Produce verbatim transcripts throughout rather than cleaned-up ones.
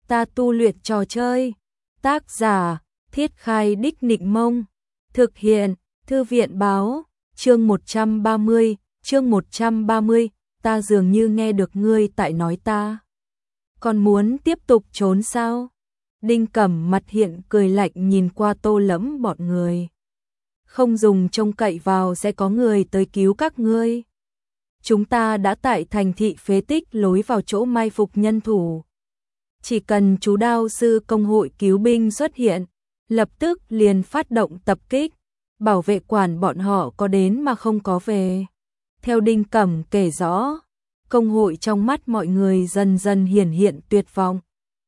ta tu luyện trò chơi. Tác giả, Thiết Khai Đích Nịnh Mông. Thực hiện, Thư viện báo, chương một trăm ba mươi, chương một trăm ba mươi, ta dường như nghe được ngươi tại nói ta. Còn muốn tiếp tục trốn sao? Đinh Cẩm mặt hiện cười lạnh nhìn qua Tô Lẫm bọn người. Không dùng trông cậy vào sẽ có người tới cứu các ngươi. Chúng ta đã tại thành thị phế tích lối vào chỗ mai phục nhân thủ. Chỉ cần chú đao sư công hội cứu binh xuất hiện, lập tức liền phát động tập kích, bảo vệ quản bọn họ có đến mà không có về. Theo Đinh Cẩm kể rõ, công hội trong mắt mọi người dần dần hiển hiện tuyệt vọng.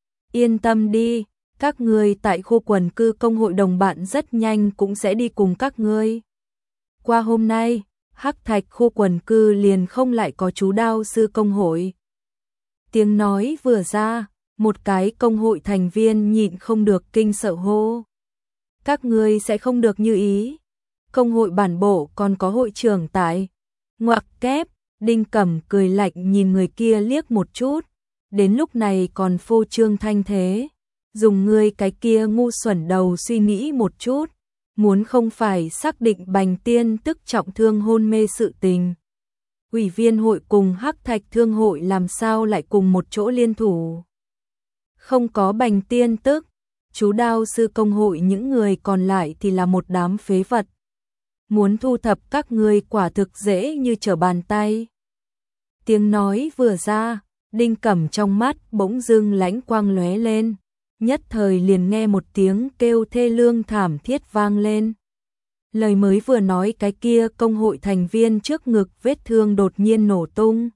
Yên tâm đi, các ngươi tại khu quần cư công hội đồng bạn rất nhanh cũng sẽ đi cùng các ngươi. Qua hôm nay, Hắc Thạch khu quần cư liền không lại có chú đao sư công hội. Tiếng nói vừa ra, một cái công hội thành viên nhịn không được kinh sợ hô. Các ngươi sẽ không được như ý. Công hội bản bộ còn có hội trưởng tại. Ngoặc kép, Đinh Cẩm cười lạnh nhìn người kia liếc một chút. Đến lúc này còn phô trương thanh thế. Dùng ngươi cái kia ngu xuẩn đầu suy nghĩ một chút. Muốn không phải xác định Bành Tiên tức trọng thương hôn mê sự tình. Ủy viên hội cùng Hắc Thạch thương hội làm sao lại cùng một chỗ liên thủ. Không có Bành Tiên tức, chú đao sư công hội những người còn lại thì là một đám phế vật. Muốn thu thập các ngươi quả thực dễ như trở bàn tay. Tiếng nói vừa ra, Đinh Cẩm trong mắt bỗng dưng lãnh quang lóe lên. Nhất thời liền nghe một tiếng kêu thê lương thảm thiết vang lên. Lời mới vừa nói cái kia công hội thành viên trước ngực vết thương đột nhiên nổ tung.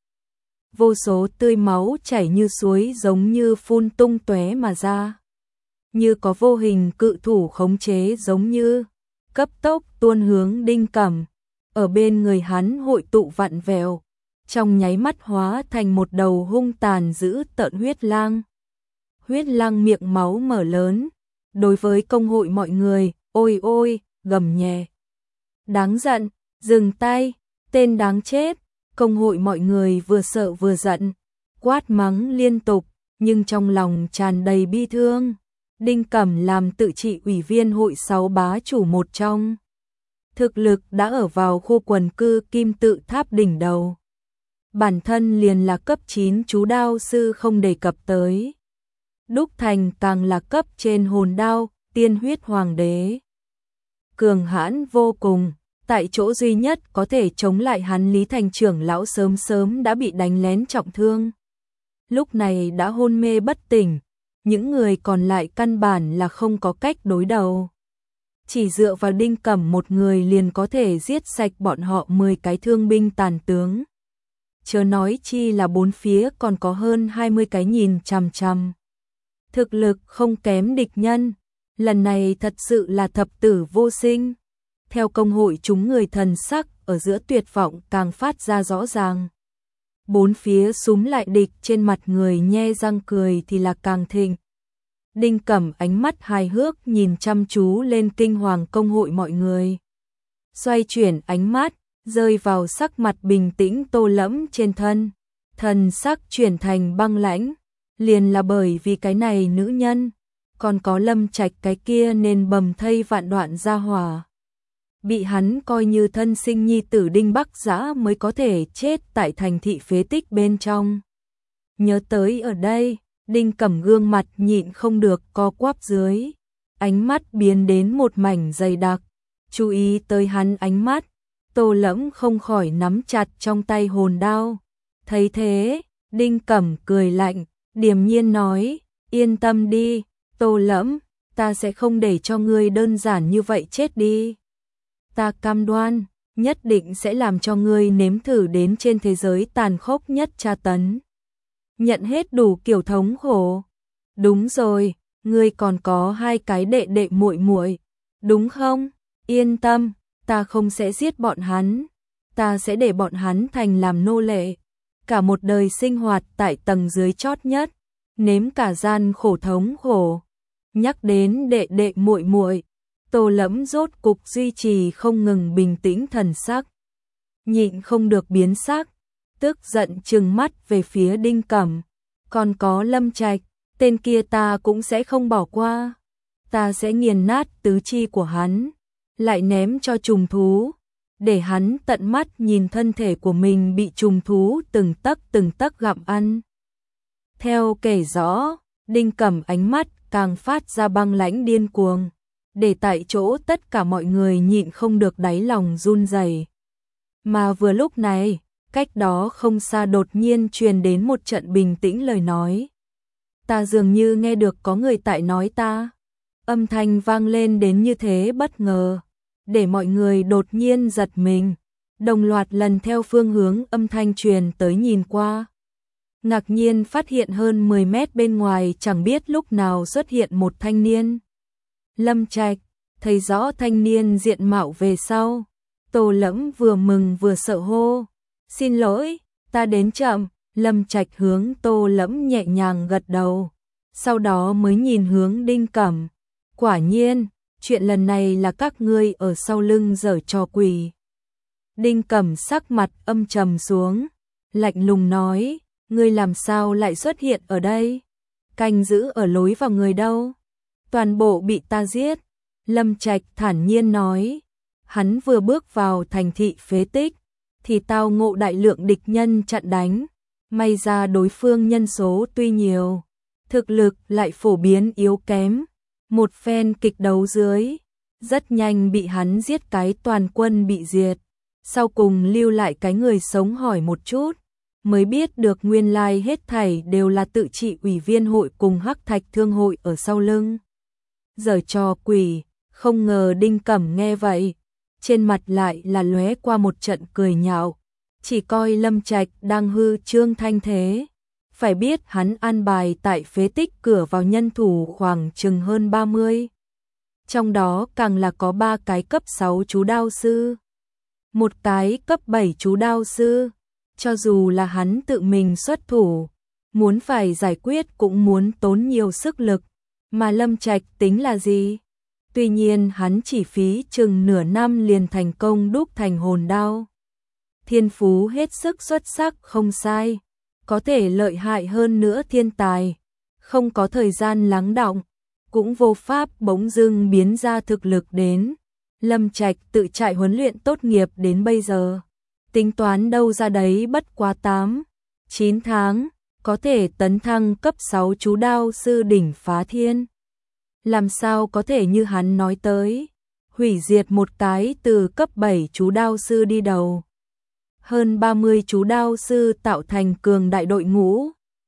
Vô số tươi máu chảy như suối giống như phun tung tóe mà ra. Như có vô hình cự thủ khống chế giống như cấp tốc tuôn hướng Đinh Cẩm. Ở bên người hắn hội tụ vặn vẹo, trong nháy mắt hóa thành một đầu hung tàn dữ tợn huyết lang. Huyết lang miệng máu mở lớn, đối với công hội mọi người, ôi ôi, gầm nhẹ. Đáng giận, dừng tay, tên đáng chết. Công hội mọi người vừa sợ vừa giận, quát mắng liên tục, nhưng trong lòng tràn đầy bi thương. Đinh Cẩm làm tự trị ủy viên hội sáu bá chủ một trong. Thực lực đã ở vào khu quần cư kim tự tháp đỉnh đầu. Bản thân liền là cấp chín chú đao sư không đề cập tới. Đúc Thành càng là cấp trên hồn đao, tiên huyết hoàng đế. Cường hãn vô cùng. Tại chỗ duy nhất có thể chống lại hắn Lý Thành trưởng lão sớm sớm đã bị đánh lén trọng thương. Lúc này đã hôn mê bất tỉnh, những người còn lại căn bản là không có cách đối đầu. Chỉ dựa vào Đinh Cẩm một người liền có thể giết sạch bọn họ mười cái thương binh tàn tướng. Chớ nói chi là bốn phía còn có hơn hai mươi cái nhìn chằm chằm. Thực lực không kém địch nhân, lần này thật sự là thập tử vô sinh. Theo công hội chúng người thần sắc ở giữa tuyệt vọng càng phát ra rõ ràng. Bốn phía súm lại địch trên mặt người nhe răng cười thì là càng thịnh. Đinh Cẩm ánh mắt hài hước nhìn chăm chú lên kinh hoàng công hội mọi người. Xoay chuyển ánh mắt, rơi vào sắc mặt bình tĩnh Tô Lẫm trên thân. Thần sắc chuyển thành băng lãnh, liền là bởi vì cái này nữ nhân. Còn có Lâm Trạch cái kia nên bầm thây vạn đoạn ra hỏa. Bị hắn coi như thân sinh nhi tử Đinh Bắc Giã mới có thể chết tại thành thị phế tích bên trong. Nhớ tới ở đây, Đinh Cẩm gương mặt nhịn không được co quắp dưới. Ánh mắt biến đến một mảnh dày đặc. Chú ý tới hắn ánh mắt, Tô Lẫm không khỏi nắm chặt trong tay hồn đao. Thấy thế, Đinh Cẩm cười lạnh, điềm nhiên nói, yên tâm đi, Tô Lẫm, ta sẽ không để cho ngươi đơn giản như vậy chết đi. Ta cam đoan, nhất định sẽ làm cho ngươi nếm thử đến trên thế giới tàn khốc nhất tra tấn. Nhận hết đủ kiểu thống khổ. Đúng rồi, ngươi còn có hai cái đệ đệ muội muội, đúng không? Yên tâm, ta không sẽ giết bọn hắn, ta sẽ để bọn hắn thành làm nô lệ. Cả một đời sinh hoạt tại tầng dưới chót nhất, nếm cả gian khổ thống khổ. Nhắc đến đệ đệ muội muội, Tô Lẫm rốt cục duy trì không ngừng bình tĩnh thần sắc. Nhịn không được biến sắc, tức giận trừng mắt về phía Đinh Cẩm. Còn có Lâm Trạch, tên kia ta cũng sẽ không bỏ qua. Ta sẽ nghiền nát tứ chi của hắn, lại ném cho trùng thú, để hắn tận mắt nhìn thân thể của mình bị trùng thú từng tấc từng tấc gặm ăn. Theo kể rõ, Đinh Cẩm ánh mắt càng phát ra băng lãnh điên cuồng, để tại chỗ tất cả mọi người nhịn không được đáy lòng run rẩy. Mà vừa lúc này, cách đó không xa đột nhiên truyền đến một trận bình tĩnh lời nói. Ta dường như nghe được có người tại nói ta. Âm thanh vang lên đến như thế bất ngờ, để mọi người đột nhiên giật mình, đồng loạt lần theo phương hướng âm thanh truyền tới nhìn qua. Ngạc nhiên phát hiện hơn mười mét bên ngoài chẳng biết lúc nào xuất hiện một thanh niên. Lâm Trạch, thấy rõ thanh niên diện mạo về sau, Tô Lẫm vừa mừng vừa sợ hô. Xin lỗi, ta đến chậm. Lâm Trạch hướng Tô Lẫm nhẹ nhàng gật đầu, sau đó mới nhìn hướng Đinh Cẩm. Quả nhiên, chuyện lần này là các ngươi ở sau lưng giở trò quỷ. Đinh Cẩm sắc mặt âm trầm xuống, lạnh lùng nói, ngươi làm sao lại xuất hiện ở đây? Canh giữ ở lối vào người đâu? Toàn bộ bị ta giết. Lâm Trạch thản nhiên nói, hắn vừa bước vào thành thị phế tích, thì tao ngộ đại lượng địch nhân chặn đánh. May ra đối phương nhân số tuy nhiều, thực lực lại phổ biến yếu kém. Một phen kịch đấu dưới, rất nhanh bị hắn giết cái toàn quân bị diệt. Sau cùng lưu lại cái người sống hỏi một chút, mới biết được nguyên lai hết thảy đều là tự trị ủy viên hội cùng Hắc Thạch Thương hội ở sau lưng. Giở trò quỷ, không ngờ Đinh Cẩm nghe vậy, trên mặt lại là lóe qua một trận cười nhạo, chỉ coi Lâm Trạch đang hư trương thanh thế. Phải biết hắn an bài tại phế tích cửa vào nhân thủ khoảng chừng hơn ba mươi. Trong đó càng là có ba cái cấp sáu chú đao sư, một cái cấp bảy chú đao sư. Cho dù là hắn tự mình xuất thủ, muốn phải giải quyết cũng muốn tốn nhiều sức lực. Mà Lâm Trạch tính là gì? Tuy nhiên hắn chỉ phí chừng nửa năm liền thành công đúc thành hồn đao. Thiên phú hết sức xuất sắc không sai, có thể lợi hại hơn nữa thiên tài, không có thời gian lắng đọng, cũng vô pháp bỗng dưng biến ra thực lực đến. Lâm Trạch tự trại huấn luyện tốt nghiệp đến bây giờ, tính toán đâu ra đấy bất quá tám, chín tháng, có thể tấn thăng cấp sáu chú đao sư đỉnh phá thiên. Làm sao có thể như hắn nói tới, hủy diệt một cái từ cấp bảy chú đao sư đi đầu. Hơn ba mươi chú đao sư tạo thành cường đại đội ngũ.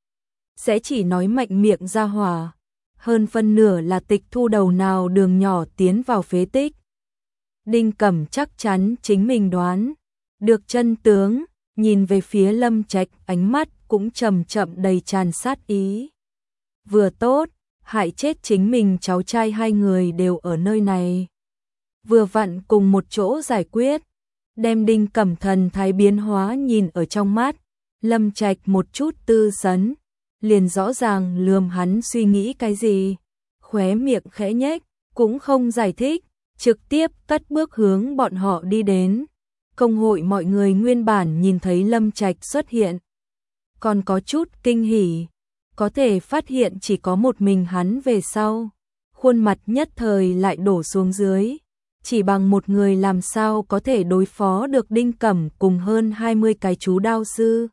Sẽ chỉ nói mạnh miệng ra hỏa, hơn phân nửa là tịch thu đầu nào đường nhỏ tiến vào phế tích. Đinh Cẩm chắc chắn chính mình đoán được chân tướng, nhìn về phía Lâm Trạch, ánh mắt cũng chậm chậm đầy tràn sát ý. Vừa tốt, hại chết chính mình cháu trai hai người đều ở nơi này. Vừa vặn cùng một chỗ giải quyết, đem Đinh Cẩm thần thái biến hóa nhìn ở trong mắt. Lâm Trạch một chút tư sấn, liền rõ ràng lườm hắn suy nghĩ cái gì. Khóe miệng khẽ nhếch, cũng không giải thích, trực tiếp cất bước hướng bọn họ đi đến. Công hội mọi người nguyên bản nhìn thấy Lâm Trạch xuất hiện, còn có chút kinh hỉ, có thể phát hiện chỉ có một mình hắn về sau, khuôn mặt nhất thời lại đổ xuống dưới. Chỉ bằng một người làm sao có thể đối phó được Đinh Cẩm cùng hơn hai mươi cái chú đao sư.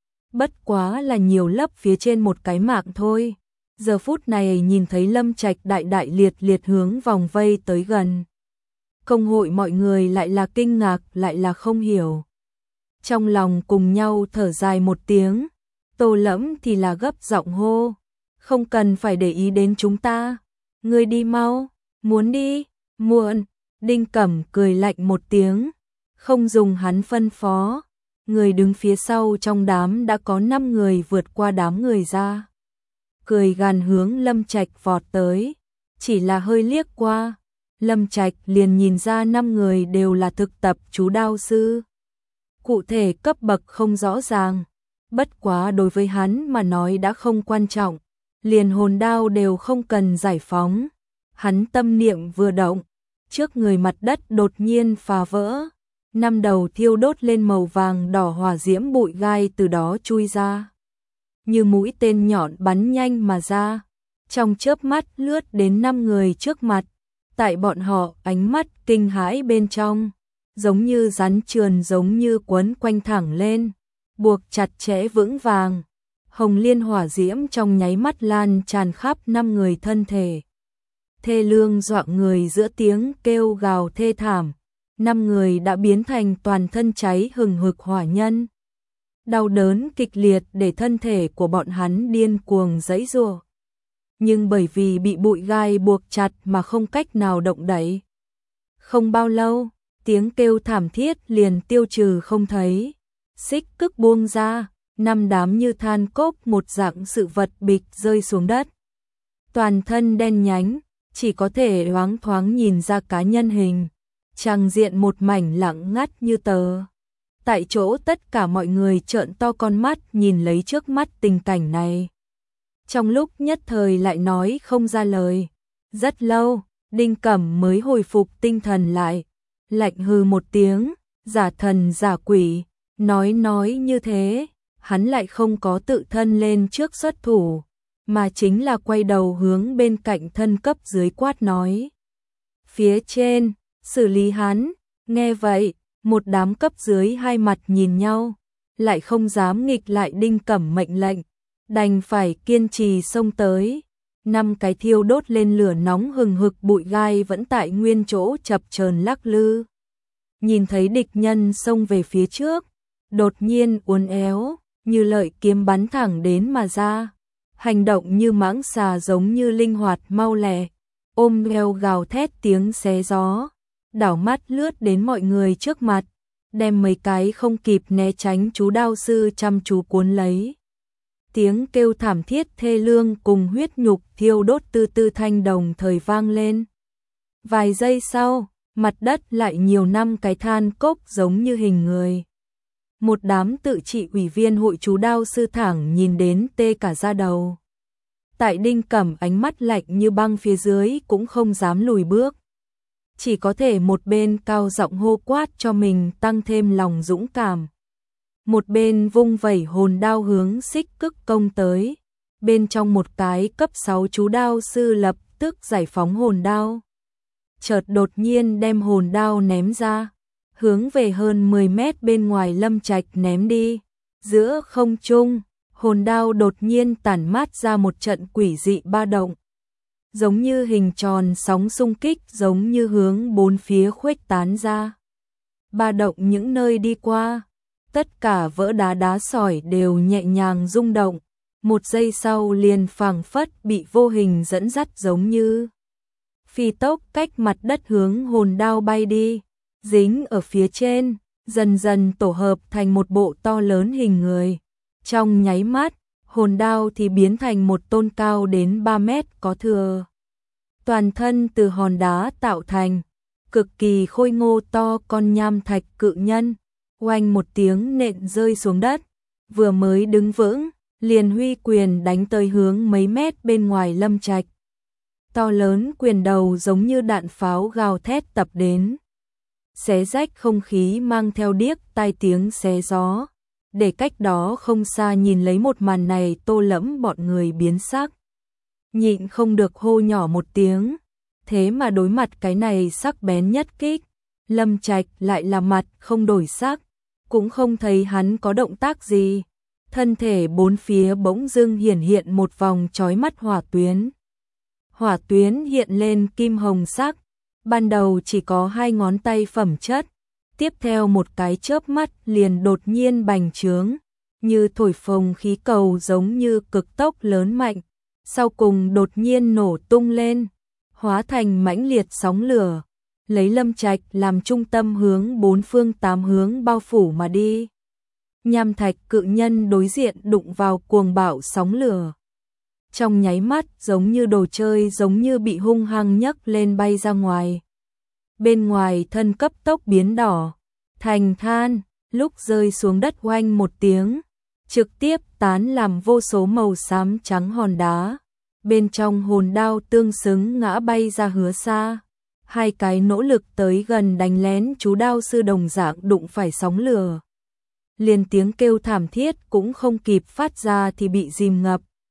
Bất quá là nhiều lấp phía trên một cái mạng thôi. Giờ phút này nhìn thấy Lâm Trạch đại đại liệt liệt hướng vòng vây tới gần. Công hội mọi người lại là kinh ngạc lại là không hiểu. Trong lòng cùng nhau thở dài một tiếng, Tô Lẫm thì là gấp giọng hô. Không cần phải để ý đến chúng ta. Ngươi đi mau, muốn đi, muộn. Đinh Cẩm cười lạnh một tiếng, không dùng hắn phân phó. Người đứng phía sau trong đám đã có năm người vượt qua đám người ra. Cười gàn hướng Lâm Trạch vọt tới, chỉ là hơi liếc qua. Lâm Trạch liền nhìn ra năm người đều là thực tập chú đao sư. Cụ thể cấp bậc không rõ ràng, bất quá đối với hắn mà nói đã không quan trọng. Liền hồn đao đều không cần giải phóng. Hắn tâm niệm vừa động, trước người mặt đất đột nhiên phá vỡ, năm đầu thiêu đốt lên màu vàng đỏ hỏa diễm bụi gai từ đó chui ra, như mũi tên nhọn bắn nhanh mà ra, trong chớp mắt lướt đến năm người trước mặt. Tại bọn họ, ánh mắt kinh hãi bên trong, giống như rắn trườn, giống như quấn quanh thẳng lên, buộc chặt chẽ vững vàng. Hồng liên hỏa diễm trong nháy mắt lan tràn khắp năm người thân thể. Thê lương doạng người giữa tiếng kêu gào thê thảm, năm người đã biến thành toàn thân cháy hừng hực hỏa nhân. Đau đớn kịch liệt để thân thể của bọn hắn điên cuồng giãy giụa. Nhưng bởi vì bị bụi gai buộc chặt mà không cách nào động đậy. Không bao lâu, tiếng kêu thảm thiết liền tiêu trừ không thấy. Xích cức buông ra, năm đám như than cốc một dạng sự vật bịch rơi xuống đất. Toàn thân đen nhánh, chỉ có thể loáng thoáng nhìn ra cá nhân hình. Tràng diện một mảnh lặng ngắt như tờ. Tại chỗ tất cả mọi người trợn to con mắt nhìn lấy trước mắt tình cảnh này. Trong lúc nhất thời lại nói không ra lời. Rất lâu, Đinh Cẩm mới hồi phục tinh thần lại. Lạnh hừ một tiếng, giả thần giả quỷ, nói nói như thế, hắn lại không có tự thân lên trước xuất thủ, mà chính là quay đầu hướng bên cạnh thân cấp dưới quát nói. Phía trên, xử lý hắn, nghe vậy, một đám cấp dưới hai mặt nhìn nhau, lại không dám nghịch lại Đinh Cẩm mệnh lệnh, đành phải kiên trì xông tới. Năm cái thiêu đốt lên lửa nóng hừng hực bụi gai vẫn tại nguyên chỗ chập chờn lắc lư. Nhìn thấy địch nhân xông về phía trước, đột nhiên uốn éo, như lợi kiếm bắn thẳng đến mà ra. Hành động như mãng xà, giống như linh hoạt mau lẹ, ôm eo gào thét tiếng xé gió, đảo mắt lướt đến mọi người trước mặt, đem mấy cái không kịp né tránh chú đao sư chăm chú cuốn lấy. Tiếng kêu thảm thiết thê lương cùng huyết nhục thiêu đốt tư tư thanh đồng thời vang lên. Vài giây sau, mặt đất lại nhiều năm cái than cốc giống như hình người. Một đám tự trị ủy viên hội chú đao sư thẳng nhìn đến tê cả da đầu. Tại Đinh Cẩm ánh mắt lạnh như băng phía dưới cũng không dám lùi bước. Chỉ có thể một bên cao giọng hô quát cho mình tăng thêm lòng dũng cảm. Một bên vung vẩy hồn đao hướng xích cức công tới. Bên trong một cái cấp sáu chú đao sư lập tức giải phóng hồn đao. Chợt đột nhiên đem hồn đao ném ra, hướng về hơn mười mét bên ngoài Lâm Trạch ném đi. Giữa không trung, hồn đao đột nhiên tản mát ra một trận quỷ dị ba động. Giống như hình tròn sóng xung kích, giống như hướng bốn phía khuếch tán ra. Ba động những nơi đi qua, tất cả vỡ đá đá sỏi đều nhẹ nhàng rung động. Một giây sau liền phảng phất bị vô hình dẫn dắt, giống như phi tốc cách mặt đất hướng hồn đao bay đi, dính ở phía trên, dần dần tổ hợp thành một bộ to lớn hình người. Trong nháy mắt, hồn đao thì biến thành một tôn cao đến ba mét có thừa. Toàn thân từ hòn đá tạo thành, cực kỳ khôi ngô to con nham thạch cự nhân, oanh một tiếng nện rơi xuống đất, vừa mới đứng vững, liền huy quyền đánh tới hướng mấy mét bên ngoài Lâm Trạch. To lớn quyền đầu giống như đạn pháo gào thét tập đến, xé rách không khí mang theo điếc tai tiếng xé gió. Để cách đó không xa nhìn lấy một màn này, Tô Lẫm bọn người biến sắc, nhịn không được hô nhỏ một tiếng. Thế mà đối mặt cái này sắc bén nhất kích, Lâm Trạch lại là mặt không đổi sắc, cũng không thấy hắn có động tác gì. Thân thể bốn phía bỗng dưng hiển hiện một vòng chói mắt hỏa tuyến. Hỏa tuyến hiện lên kim hồng sắc, ban đầu chỉ có hai ngón tay phẩm chất, tiếp theo một cái chớp mắt liền đột nhiên bành trướng, như thổi phồng khí cầu, giống như cực tốc lớn mạnh, sau cùng đột nhiên nổ tung lên, hóa thành mãnh liệt sóng lửa, lấy Lâm Trạch làm trung tâm hướng bốn phương tám hướng bao phủ mà đi. Nham thạch cự nhân đối diện đụng vào cuồng bạo sóng lửa, trong nháy mắt giống như đồ chơi, giống như bị hung hăng nhấc lên bay ra ngoài. Bên ngoài thân cấp tốc biến đỏ thành than, lúc rơi xuống đất oanh một tiếng, trực tiếp tán làm vô số màu xám trắng hòn đá. Bên trong hồn đao tương xứng ngã bay ra hứa xa. Hai cái nỗ lực tới gần đánh lén chú đao sư đồng dạng đụng phải sóng lửa. Liền tiếng kêu thảm thiết cũng không kịp phát ra thì bị dìm ngập.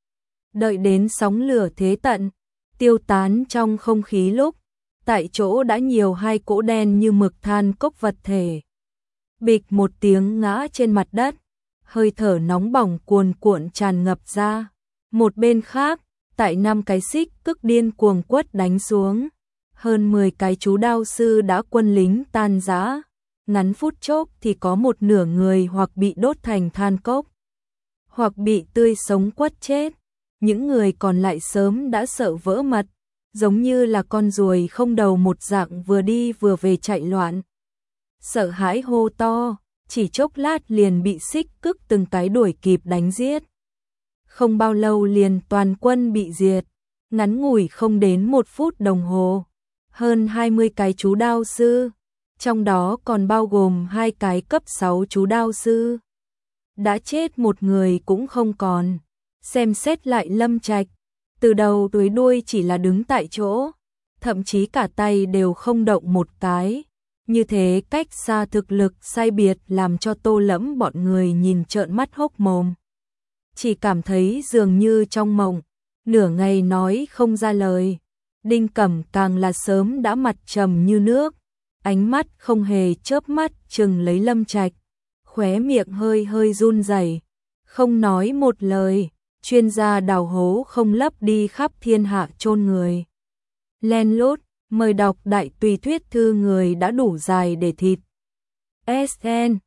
Đợi đến sóng lửa thế tận, tiêu tán trong không khí lúc, tại chỗ đã nhiều hai cỗ đen như mực than cốc vật thể. Bịch một tiếng ngã trên mặt đất, hơi thở nóng bỏng cuồn cuộn tràn ngập ra. Một bên khác, tại năm cái xích cức điên cuồng quất đánh xuống, hơn mười cái chú đao sư đã quân lính tan rã. Ngắn phút chốc thì có một nửa người hoặc bị đốt thành than cốc, hoặc bị tươi sống quất chết. Những người còn lại sớm đã sợ vỡ mật, giống như là con ruồi không đầu một dạng vừa đi vừa về chạy loạn. Sợ hãi hô to, chỉ chốc lát liền bị xích cức từng cái đuổi kịp đánh giết. Không bao lâu liền toàn quân bị diệt, ngắn ngủi không đến một phút đồng hồ. Hơn hai mươi cái chú đao sư, trong đó còn bao gồm hai cái cấp sáu chú đao sư. Đã chết một người cũng không còn. Xem xét lại Lâm Trạch, từ đầu tới đuôi chỉ là đứng tại chỗ, thậm chí cả tay đều không động một cái. Như thế cách xa thực lực sai biệt làm cho Tô Lẫm bọn người nhìn trợn mắt hốc mồm. Chỉ cảm thấy dường như trong mộng, nửa ngày nói không ra lời. Đinh Cẩm càng là sớm đã mặt trầm như nước, ánh mắt không hề chớp mắt chừng lấy Lâm Trạch, khóe miệng hơi hơi run rẩy, không nói một lời. Chuyên gia đào hố không lấp đi khắp thiên hạ chôn người. Len lút, mời đọc đại tùy thuyết thư người đã đủ dài để thịt. ét en